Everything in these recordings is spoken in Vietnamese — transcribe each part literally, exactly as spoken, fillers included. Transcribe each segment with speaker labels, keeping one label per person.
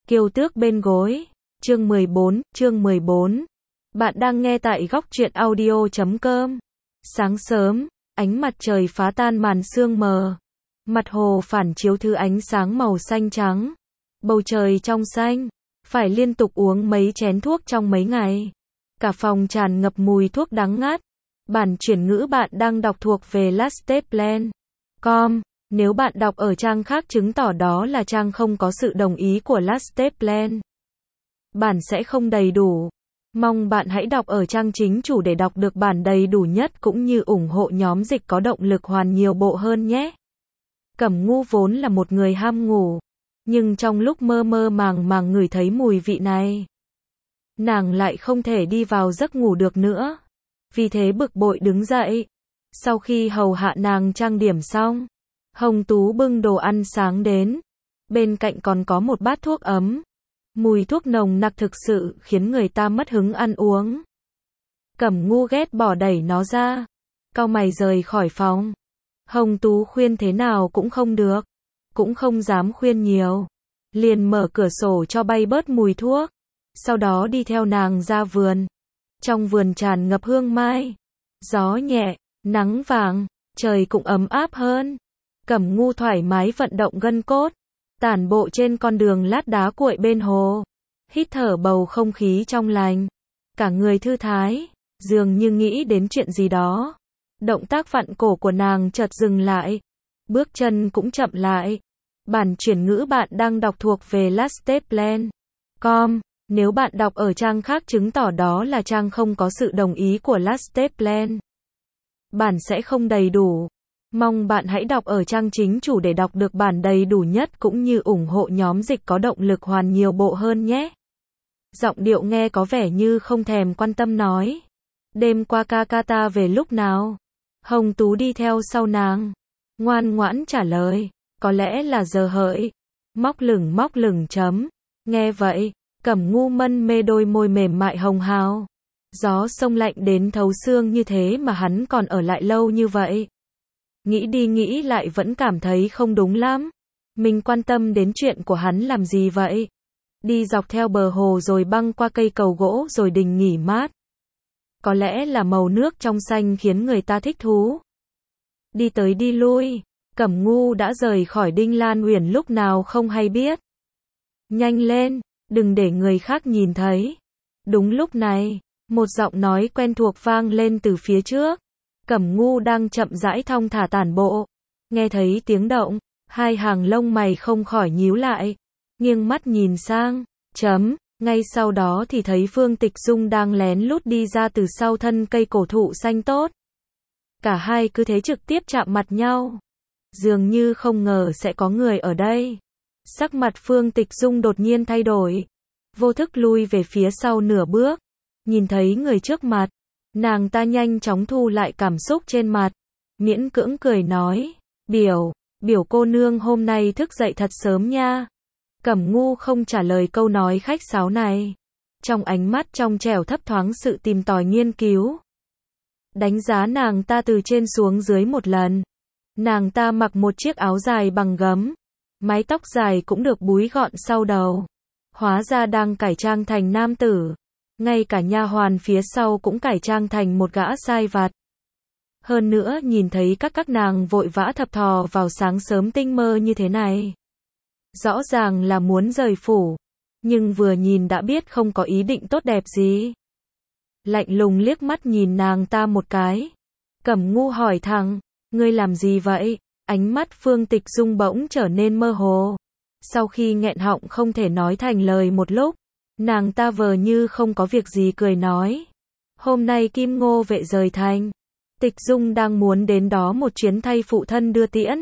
Speaker 1: Kiều tước bên gối. Chương mười bốn, chương mười bốn. Bạn đang nghe tại góc truyện audio chấm com. Sáng sớm, ánh mặt trời phá tan màn sương mờ. Mặt hồ phản chiếu thứ ánh sáng màu xanh trắng. Bầu trời trong xanh. Phải liên tục uống mấy chén thuốc trong mấy ngày. Cả phòng tràn ngập mùi thuốc đắng ngắt. Bản chuyển ngữ bạn đang đọc thuộc về lasteplan chấm com. Nếu bạn đọc ở trang khác chứng tỏ đó là trang không có sự đồng ý của lasteplan. Bản sẽ không đầy đủ. Mong bạn hãy đọc ở trang chính chủ để đọc được bản đầy đủ nhất cũng như ủng hộ nhóm dịch có động lực hoàn nhiều bộ hơn nhé. Cẩm Ngu vốn là một người ham ngủ, nhưng trong lúc mơ mơ màng màng ngửi thấy mùi vị này, nàng lại không thể đi vào giấc ngủ được nữa. Vì thế bực bội đứng dậy. Sau khi hầu hạ nàng trang điểm xong, Hồng Tú bưng đồ ăn sáng đến. Bên cạnh còn có một bát thuốc ấm. Mùi thuốc nồng nặc thực sự khiến người ta mất hứng ăn uống. Cẩm Ngu ghét bỏ đẩy nó ra, cau mày rời khỏi phòng. Hồng Tú khuyên thế nào cũng không được, cũng không dám khuyên nhiều, liền mở cửa sổ cho bay bớt mùi thuốc, sau đó đi theo nàng ra vườn. Trong vườn tràn ngập hương mai, gió nhẹ, nắng vàng, trời cũng ấm áp hơn. Cẩm Ngu thoải mái vận động gân cốt, tản bộ trên con đường lát đá cuội bên hồ, hít thở bầu không khí trong lành, cả người thư thái, dường như nghĩ đến chuyện gì đó. Động tác vặn cổ của nàng chợt dừng lại, bước chân cũng chậm lại. Bản chuyển ngữ bạn đang đọc thuộc về lasteplan chấm com. Nếu bạn đọc ở trang khác chứng tỏ đó là trang không có sự đồng ý của lasteplan. Bản sẽ không đầy đủ. Mong bạn hãy đọc ở trang chính chủ để đọc được bản đầy đủ nhất cũng như ủng hộ nhóm dịch có động lực hoàn nhiều bộ hơn nhé. Giọng điệu nghe có vẻ như không thèm quan tâm nói. Đêm qua ca ca ta về lúc nào? Hồng Tú đi theo sau nàng, ngoan ngoãn trả lời. Có lẽ là giờ hợi. Móc lửng móc lửng chấm. Nghe vậy, Cẩm Ngu mân mê đôi môi mềm mại hồng hào. Gió sông lạnh đến thấu xương như thế mà hắn còn ở lại lâu như vậy. Nghĩ đi nghĩ lại vẫn cảm thấy không đúng lắm. Mình quan tâm đến chuyện của hắn làm gì vậy? Đi dọc theo bờ hồ rồi băng qua cây cầu gỗ rồi đình nghỉ mát. Có lẽ là màu nước trong xanh khiến người ta thích thú. Đi tới đi lui, Cẩm Ngu đã rời khỏi Đinh Lan Uyển lúc nào không hay biết. Nhanh lên, đừng để người khác nhìn thấy. Đúng lúc này, một giọng nói quen thuộc vang lên từ phía trước. Cẩm Ngu đang chậm rãi thong thả tản bộ. Nghe thấy tiếng động, hai hàng lông mày không khỏi nhíu lại. Nghiêng mắt nhìn sang, chấm, ngay sau đó thì thấy Phương Tịch Dung đang lén lút đi ra từ sau thân cây cổ thụ xanh tốt. Cả hai cứ thế trực tiếp chạm mặt nhau. Dường như không ngờ sẽ có người ở đây. Sắc mặt Phương Tịch Dung đột nhiên thay đổi. Vô thức lui về phía sau nửa bước. Nhìn thấy người trước mặt, nàng ta nhanh chóng thu lại cảm xúc trên mặt. Miễn cưỡng cười nói, biểu, biểu cô nương hôm nay thức dậy thật sớm nha. Cẩm Ngu không trả lời câu nói khách sáo này. Trong ánh mắt trong trẻo thấp thoáng sự tìm tòi nghiên cứu. Đánh giá nàng ta từ trên xuống dưới một lần. Nàng ta mặc một chiếc áo dài bằng gấm. Mái tóc dài cũng được búi gọn sau đầu. Hóa ra đang cải trang thành nam tử. Ngay cả nha hoàn phía sau cũng cải trang thành một gã sai vặt. Hơn nữa nhìn thấy các các nàng vội vã thập thò vào sáng sớm tinh mơ như thế này. Rõ ràng là muốn rời phủ. Nhưng vừa nhìn đã biết không có ý định tốt đẹp gì. Lạnh lùng liếc mắt nhìn nàng ta một cái. Cẩm Ngu hỏi thẳng, ngươi làm gì vậy? Ánh mắt Phương Tịch Dung bỗng trở nên mơ hồ. Sau khi nghẹn họng không thể nói thành lời một lúc, nàng ta vờ như không có việc gì cười nói. Hôm nay Kim Ngô vệ rời thành. Tịch Dung đang muốn đến đó một chuyến thay phụ thân đưa tiễn.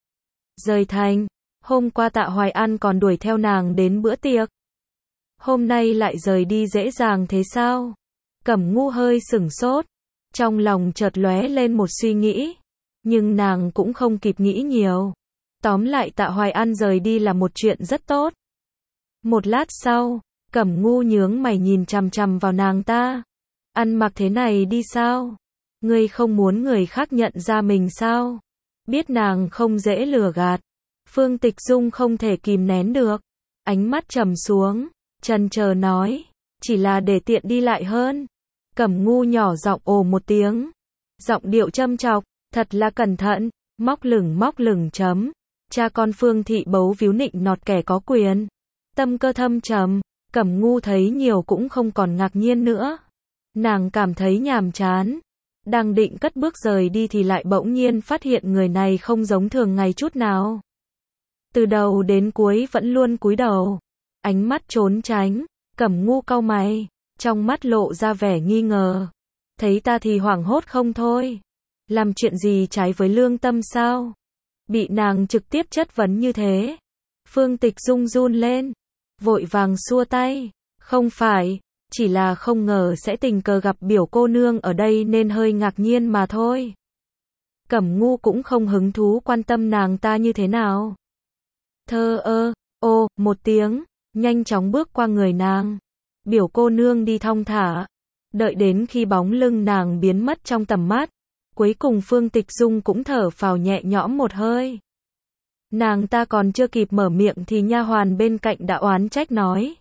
Speaker 1: Rời thành, hôm qua Tạ Hoài An còn đuổi theo nàng đến bữa tiệc. Hôm nay lại rời đi dễ dàng thế sao? Cẩm Ngu hơi sửng sốt. Trong lòng chợt lóe lên một suy nghĩ. Nhưng nàng cũng không kịp nghĩ nhiều. Tóm lại Tạ Hoài An rời đi là một chuyện rất tốt. Một lát sau, Cẩm Ngu nhướng mày nhìn chằm chằm vào nàng ta. Ăn mặc thế này đi sao? Ngươi không muốn người khác nhận ra mình sao? Biết nàng không dễ lừa gạt. Phương Tịch Dung không thể kìm nén được. Ánh mắt trầm xuống, chần chờ nói, chỉ là để tiện đi lại hơn. Cẩm Ngu nhỏ giọng ồ một tiếng, giọng điệu châm chọc, thật là cẩn thận, móc lửng móc lửng chấm. Cha con Phương Thị bấu víu nịnh nọt kẻ có quyền. Tâm cơ thâm trầm, Cẩm Ngu thấy nhiều cũng không còn ngạc nhiên nữa. Nàng cảm thấy nhàm chán. Đang định cất bước rời đi thì lại bỗng nhiên phát hiện người này không giống thường ngày chút nào. Từ đầu đến cuối vẫn luôn cúi đầu, ánh mắt trốn tránh. Cẩm Ngu cau mày, trong mắt lộ ra vẻ nghi ngờ. Thấy ta thì hoảng hốt không thôi. Làm chuyện gì trái với lương tâm sao? Bị nàng trực tiếp chất vấn như thế. Phương Tịch Dung run lên, vội vàng xua tay. Không phải, chỉ là không ngờ sẽ tình cờ gặp biểu cô nương ở đây nên hơi ngạc nhiên mà thôi. Cẩm Ngu cũng không hứng thú quan tâm nàng ta như thế nào. Thơ ơ, ô, một tiếng, nhanh chóng bước qua người nàng. Biểu cô nương đi thong thả, đợi đến khi bóng lưng nàng biến mất trong tầm mắt. Cuối cùng Phương Tịch Dung cũng thở phào nhẹ nhõm một hơi. Nàng ta còn chưa kịp mở miệng thì nha hoàn bên cạnh đã oán trách nói.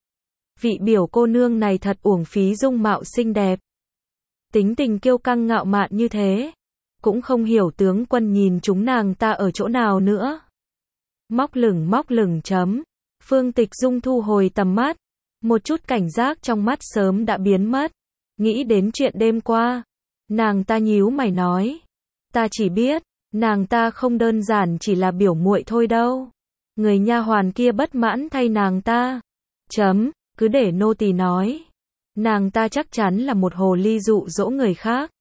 Speaker 1: Vị biểu cô nương này thật uổng phí dung mạo xinh đẹp. Tính tình kiêu căng ngạo mạn như thế. Cũng không hiểu tướng quân nhìn chúng nàng ta ở chỗ nào nữa. Móc lửng móc lửng chấm. Phương Tịch Dung thu hồi tầm mắt. Một chút cảnh giác trong mắt sớm đã biến mất. Nghĩ đến chuyện đêm qua. Nàng ta nhíu mày nói. Ta chỉ biết, nàng ta không đơn giản chỉ là biểu muội thôi đâu. Người nha hoàn kia bất mãn thay nàng ta. Chấm, cứ để nô tỳ nói. Nàng ta chắc chắn là một hồ ly dụ dỗ người khác.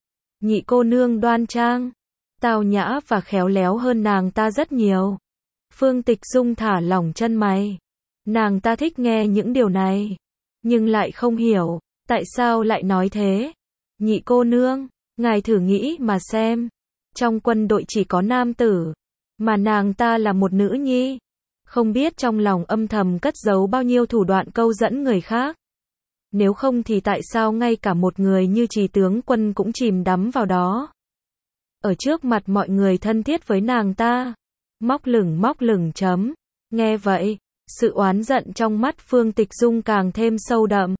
Speaker 1: Nhị cô nương đoan trang, tao nhã và khéo léo hơn nàng ta rất nhiều. Phương Tịch Dung thả lỏng chân mày. Nàng ta thích nghe những điều này, nhưng lại không hiểu, tại sao lại nói thế. Nhị cô nương, ngài thử nghĩ mà xem. Trong quân đội chỉ có nam tử, mà nàng ta là một nữ nhi. Không biết trong lòng âm thầm cất giấu bao nhiêu thủ đoạn câu dẫn người khác. Nếu không thì tại sao ngay cả một người như Trì tướng quân cũng chìm đắm vào đó. Ở trước mặt mọi người thân thiết với nàng ta. Móc lửng móc lửng chấm. Nghe vậy, sự oán giận trong mắt Phương Tịch Dung càng thêm sâu đậm.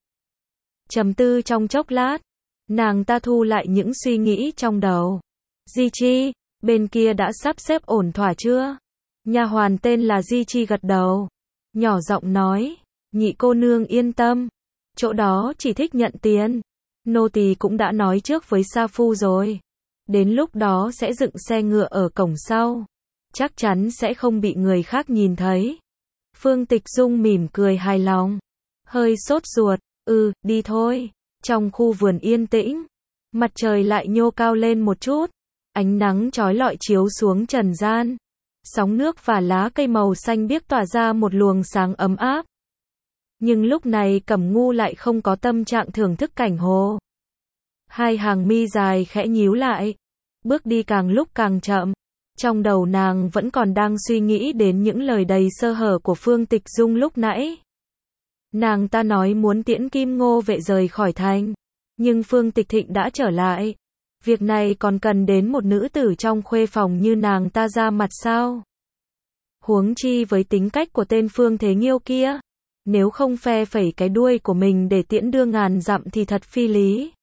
Speaker 1: Trầm tư trong chốc lát, nàng ta thu lại những suy nghĩ trong đầu. Di Chi, bên kia đã sắp xếp ổn thỏa chưa? Nha hoàn tên là Di Chi gật đầu, nhỏ giọng nói, nhị cô nương yên tâm, chỗ đó chỉ thích nhận tiền. Nô tỳ cũng đã nói trước với Sa Phu rồi, đến lúc đó sẽ dựng xe ngựa ở cổng sau, chắc chắn sẽ không bị người khác nhìn thấy. Phương Tịch Dung mỉm cười hài lòng, hơi sốt ruột, ừ, đi thôi. Trong khu vườn yên tĩnh, mặt trời lại nhô cao lên một chút, ánh nắng chói lọi chiếu xuống trần gian. Sóng nước và lá cây màu xanh biếc tỏa ra một luồng sáng ấm áp. Nhưng lúc này Cẩm Ngu lại không có tâm trạng thưởng thức cảnh hồ. Hai hàng mi dài khẽ nhíu lại, bước đi càng lúc càng chậm. Trong đầu nàng vẫn còn đang suy nghĩ đến những lời đầy sơ hở của Phương Tịch Dung lúc nãy. Nàng ta nói muốn tiễn Kim Ngô vệ rời khỏi thành, nhưng Phương Tịch Thịnh đã trở lại. Việc này còn cần đến một nữ tử trong khuê phòng như nàng ta ra mặt sao? Huống chi với tính cách của tên Phương Thế Nghiêu kia, nếu không phe phẩy cái đuôi của mình để tiễn đưa ngàn dặm thì thật phi lý.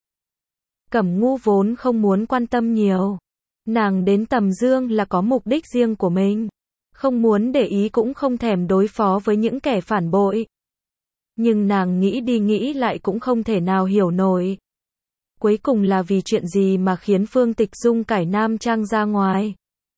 Speaker 1: Cẩm Ngu vốn không muốn quan tâm nhiều. Nàng đến Tầm Dương là có mục đích riêng của mình. Không muốn để ý cũng không thèm đối phó với những kẻ phản bội. Nhưng nàng nghĩ đi nghĩ lại cũng không thể nào hiểu nổi. Cuối cùng là vì chuyện gì mà khiến Phương Tịch Dung cải nam trang ra ngoài.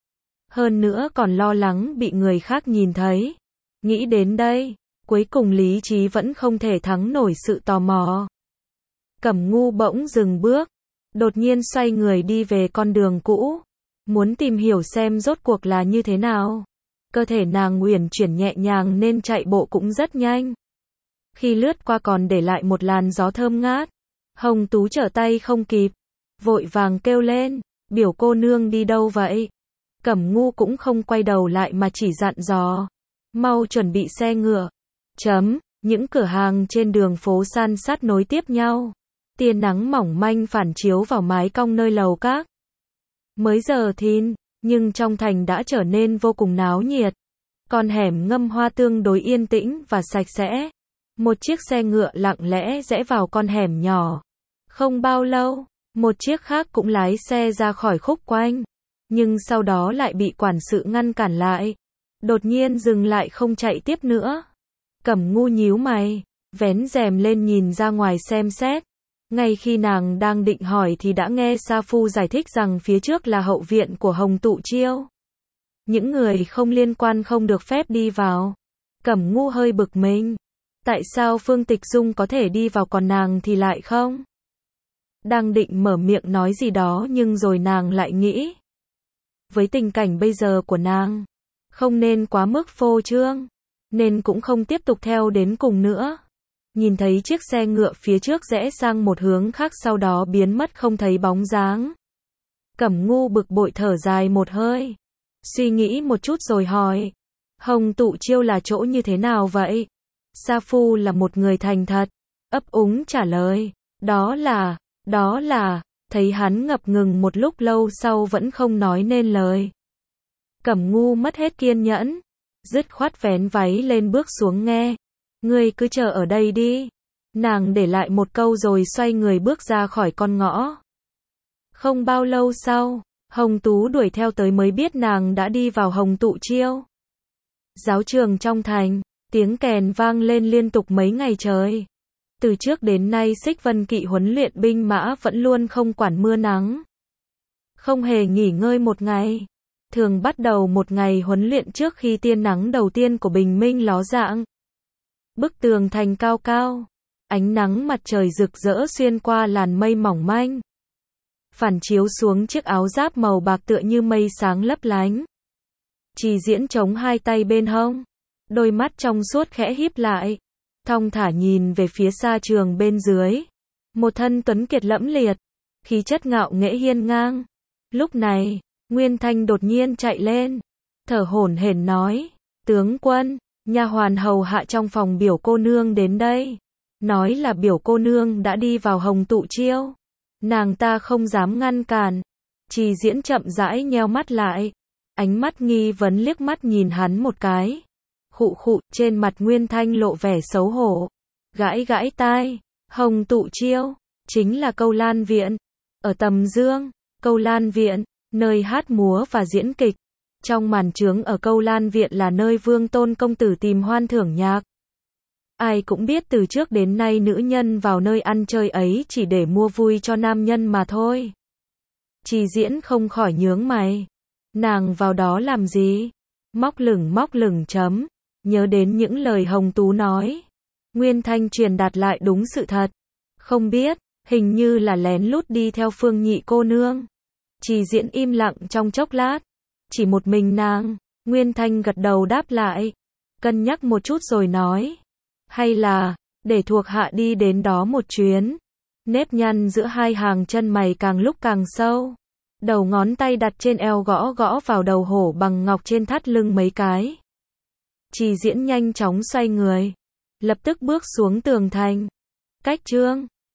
Speaker 1: Hơn nữa còn lo lắng bị người khác nhìn thấy. Nghĩ đến đây, cuối cùng lý trí vẫn không thể thắng nổi sự tò mò. Cẩm Ngu bỗng dừng bước, đột nhiên xoay người đi về con đường cũ, muốn tìm hiểu xem rốt cuộc là như thế nào. Cơ thể nàng uyển chuyển nhẹ nhàng nên chạy bộ cũng rất nhanh. Khi lướt qua còn để lại một làn gió thơm ngát. Hồng Tú trở tay không kịp, vội vàng kêu lên, biểu cô nương đi đâu vậy? Cẩm Ngu cũng không quay đầu lại mà chỉ dặn dò, mau chuẩn bị xe ngựa. Chấm, những cửa hàng trên đường phố san sát nối tiếp nhau. Tia nắng mỏng manh phản chiếu vào mái cong nơi lầu các. Mới giờ thìn, nhưng trong thành đã trở nên vô cùng náo nhiệt. Con hẻm ngâm hoa tương đối yên tĩnh và sạch sẽ. Một chiếc xe ngựa lặng lẽ rẽ vào con hẻm nhỏ. Không bao lâu, một chiếc khác cũng lái xe ra khỏi khúc quanh. Nhưng sau đó lại bị quản sự ngăn cản lại. Đột nhiên dừng lại không chạy tiếp nữa. Cẩm Ngu nhíu mày, vén rèm lên nhìn ra ngoài xem xét. Ngay khi nàng đang định hỏi thì đã nghe Sa Phu giải thích rằng phía trước là hậu viện của Hồng Tụ Chiêu. Những người không liên quan không được phép đi vào. Cẩm Ngu hơi bực mình. Tại sao Phương Tịch Dung có thể đi vào còn nàng thì lại không? Đang định mở miệng nói gì đó nhưng rồi nàng lại nghĩ. Với tình cảnh bây giờ của nàng, không nên quá mức phô trương, nên cũng không tiếp tục theo đến cùng nữa. Nhìn thấy chiếc xe ngựa phía trước rẽ sang một hướng khác sau đó biến mất không thấy bóng dáng. Cẩm Ngu bực bội thở dài một hơi. Suy nghĩ một chút rồi hỏi. Hồng Tụ Chiêu là chỗ như thế nào vậy? Sa Phu là một người thành thật, ấp úng trả lời. Đó là, đó là, thấy hắn ngập ngừng một lúc lâu sau vẫn không nói nên lời. Cẩm Ngu mất hết kiên nhẫn, dứt khoát vén váy lên bước xuống nghe. Ngươi cứ chờ ở đây đi. Nàng để lại một câu rồi xoay người bước ra khỏi con ngõ. Không bao lâu sau, Hồng Tú đuổi theo tới mới biết nàng đã đi vào Hồng Tụ Chiêu. Giáo trường trong thành, tiếng kèn vang lên liên tục mấy ngày trời. Từ trước đến nay Xích Vân Kỵ huấn luyện binh mã vẫn luôn không quản mưa nắng. Không hề nghỉ ngơi một ngày. Thường bắt đầu một ngày huấn luyện trước khi tia nắng đầu tiên của bình minh ló dạng. Bức tường thành cao cao, ánh nắng mặt trời rực rỡ xuyên qua làn mây mỏng manh. Phản chiếu xuống chiếc áo giáp màu bạc tựa như mây sáng lấp lánh. Trì Diễn chống hai tay bên hông, đôi mắt trong suốt khẽ híp lại, thong thả nhìn về phía xa trường bên dưới. Một thân tuấn kiệt lẫm liệt, khí chất ngạo nghễ hiên ngang. Lúc này, Nguyên Thanh đột nhiên chạy lên, thở hổn hển nói, tướng quân, nha hoàn hầu hạ trong phòng biểu cô nương đến đây. Nói là biểu cô nương đã đi vào Hồng Tụ Chiêu. Nàng ta không dám ngăn cản. Trì Diễn chậm rãi nheo mắt lại. Ánh mắt nghi vấn liếc mắt nhìn hắn một cái. Khụ khụ, trên mặt Nguyên Thanh lộ vẻ xấu hổ. Gãi gãi tai. Hồng Tụ Chiêu, chính là Câu Lan Viện. Ở Tầm Dương, Câu Lan Viện, nơi hát múa và diễn kịch. Trong màn chướng ở Câu Lan Viện là nơi Vương Tôn công tử tìm hoan thưởng nhạc. Ai cũng biết từ trước đến nay nữ nhân vào nơi ăn chơi ấy chỉ để mua vui cho nam nhân mà thôi. Trì Diễn không khỏi nhướng mày. Nàng vào đó làm gì? Móc lửng móc lửng chấm. Nhớ đến những lời Hồng Tú nói. Nguyên Thanh truyền đạt lại đúng sự thật. Không biết, hình như là lén lút đi theo Phương Nhị cô nương. Trì Diễn im lặng trong chốc lát. Chỉ một mình nàng. Nguyên Thanh gật đầu đáp lại. Cân nhắc một chút rồi nói. Hay là, để thuộc hạ đi đến đó một chuyến. Nếp nhăn giữa hai hàng chân mày càng lúc càng sâu. Đầu ngón tay đặt trên eo gõ gõ vào đầu hổ bằng ngọc trên thắt lưng mấy cái. Trì Diễn nhanh chóng xoay người. Lập tức bước xuống tường thành. Cách trương.